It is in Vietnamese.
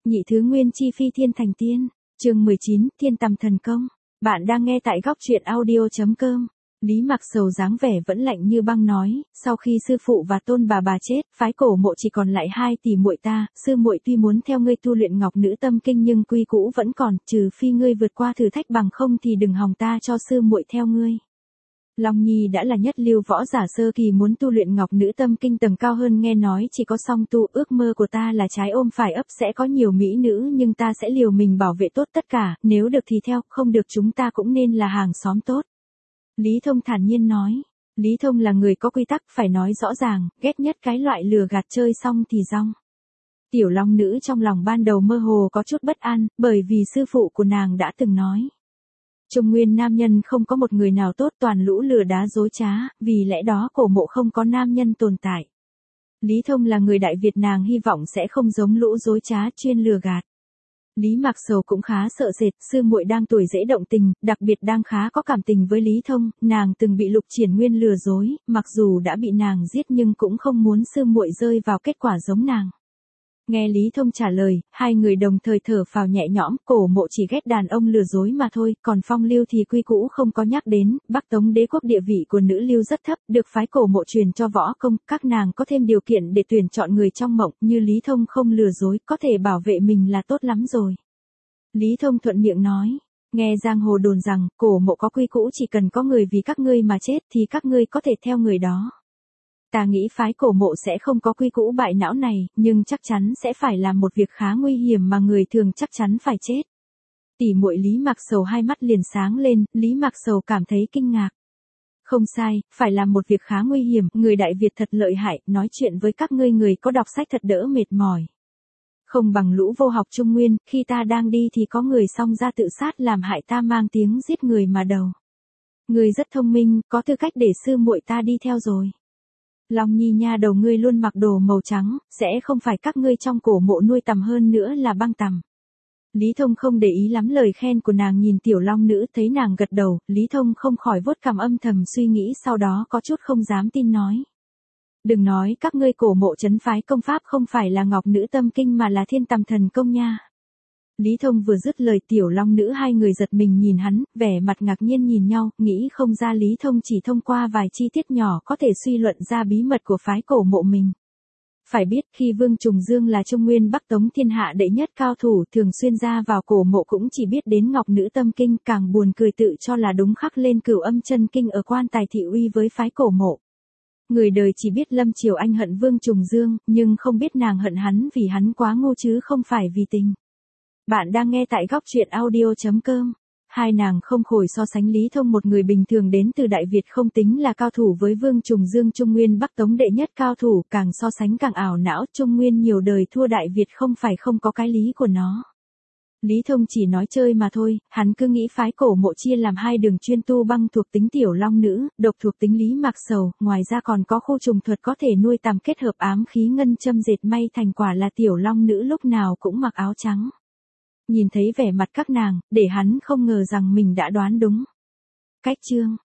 Nhị thứ nguyên chi phi thiên thành tiên. Chương 19, Thiên Tầm Thần Công. Bạn đang nghe tại góc truyện audio.com. Lý Mặc Sầu dáng vẻ vẫn lạnh như băng nói, sau khi sư phụ và tôn bà chết, phái cổ mộ chỉ còn lại 2 tỷ muội ta, sư muội tuy muốn theo ngươi tu luyện ngọc nữ tâm kinh nhưng quy cũ vẫn còn, trừ phi ngươi vượt qua thử thách bằng không thì đừng hòng ta cho sư muội theo ngươi. Long Nhi đã là nhất lưu võ giả sơ kỳ muốn tu luyện ngọc nữ tâm kinh tầng cao hơn, nghe nói chỉ có song tu, ước mơ của ta là trái ôm phải ấp sẽ có nhiều mỹ nữ nhưng ta sẽ liều mình bảo vệ tốt tất cả, nếu được thì theo, không được chúng ta cũng nên là hàng xóm tốt. Lý Thông thản nhiên nói. Lý Thông là người có quy tắc, phải nói rõ ràng, ghét nhất cái loại lừa gạt chơi xong thì rong. Tiểu Long nữ trong lòng ban đầu mơ hồ có chút bất an, bởi vì sư phụ của nàng đã từng nói. Trung nguyên nam nhân không có một người nào tốt, toàn lũ lừa đá dối trá, vì lẽ đó cổ mộ không có nam nhân tồn tại. Lý Thông là người Đại Việt, nàng hy vọng sẽ không giống lũ dối trá chuyên lừa gạt. Lý Mặc Sầu cũng khá sợ sệt, sư muội đang tuổi dễ động tình, đặc biệt đang khá có cảm tình với Lý Thông, nàng từng bị Lục Triển Nguyên lừa dối, mặc dù đã bị nàng giết nhưng cũng không muốn sư muội rơi vào kết quả giống nàng. Nghe Lý Thông trả lời, hai người đồng thời thở phào nhẹ nhõm, cổ mộ chỉ ghét đàn ông lừa dối mà thôi, còn phong lưu thì quy cũ không có nhắc đến, Bắc Tống đế quốc địa vị của nữ lưu rất thấp, được phái cổ mộ truyền cho võ công, các nàng có thêm điều kiện để tuyển chọn người trong mộng, như Lý Thông không lừa dối, có thể bảo vệ mình là tốt lắm rồi. Lý Thông thuận miệng nói, nghe giang hồ đồn rằng, cổ mộ có quy cũ chỉ cần có người vì các ngươi mà chết thì các ngươi có thể theo người đó. Ta nghĩ phái cổ mộ sẽ không có quy cũ bại não này, nhưng chắc chắn sẽ phải làm một việc khá nguy hiểm mà người thường chắc chắn phải chết. Tỷ muội Lý Mặc Sầu hai mắt liền sáng lên, Lý Mặc Sầu cảm thấy kinh ngạc. Không sai, phải làm một việc khá nguy hiểm, người Đại Việt thật lợi hại, nói chuyện với các ngươi người có đọc sách thật đỡ mệt mỏi. Không bằng lũ vô học Trung Nguyên, khi ta đang đi thì có người xông ra tự sát làm hại ta mang tiếng giết người mà đầu. Ngươi rất thông minh, có tư cách để sư muội ta đi theo rồi. Long Nhi nha đầu, ngươi luôn mặc đồ màu trắng, sẽ không phải các ngươi trong cổ mộ nuôi tằm hơn nữa là băng tằm. Lý Thông không để ý lắm lời khen của nàng, nhìn tiểu long nữ thấy nàng gật đầu, Lý Thông không khỏi vuốt cằm âm thầm suy nghĩ, sau đó có chút không dám tin nói. Đừng nói các ngươi cổ mộ trấn phái công pháp không phải là ngọc nữ tâm kinh mà là Thiên Tầm Thần Công nha. Lý Thông vừa dứt lời, tiểu long nữ hai người giật mình nhìn hắn, vẻ mặt ngạc nhiên nhìn nhau, nghĩ không ra Lý Thông chỉ thông qua vài chi tiết nhỏ có thể suy luận ra bí mật của phái cổ mộ mình. Phải biết khi Vương Trùng Dương là Trung Nguyên Bắc Tống thiên hạ đệ nhất cao thủ, thường xuyên ra vào cổ mộ cũng chỉ biết đến ngọc nữ tâm kinh, càng buồn cười tự cho là đúng khắc lên Cửu Âm chân kinh ở quan tài thị uy với phái cổ mộ. Người đời chỉ biết Lâm Triều Anh hận Vương Trùng Dương, nhưng không biết nàng hận hắn vì hắn quá ngu chứ không phải vì tình. Bạn đang nghe tại góc truyện audio.com. Hai nàng không khỏi so sánh Lý Thông, một người bình thường đến từ Đại Việt không tính là cao thủ, với Vương Trùng Dương Trung Nguyên Bắc Tống đệ nhất cao thủ, càng so sánh càng ảo não, Trung Nguyên nhiều đời thua Đại Việt không phải không có cái lý của nó. Lý Thông chỉ nói chơi mà thôi, hắn cứ nghĩ phái cổ mộ chia làm 2 đường, chuyên tu băng thuộc tính tiểu long nữ, độc thuộc tính Lý Mặc Sầu, ngoài ra còn có khu trùng thuật có thể nuôi tằm kết hợp ám khí ngân châm dệt may thành quả là tiểu long nữ lúc nào cũng mặc áo trắng. Nhìn thấy vẻ mặt các nàng, để hắn không ngờ rằng mình đã đoán đúng. Cách chương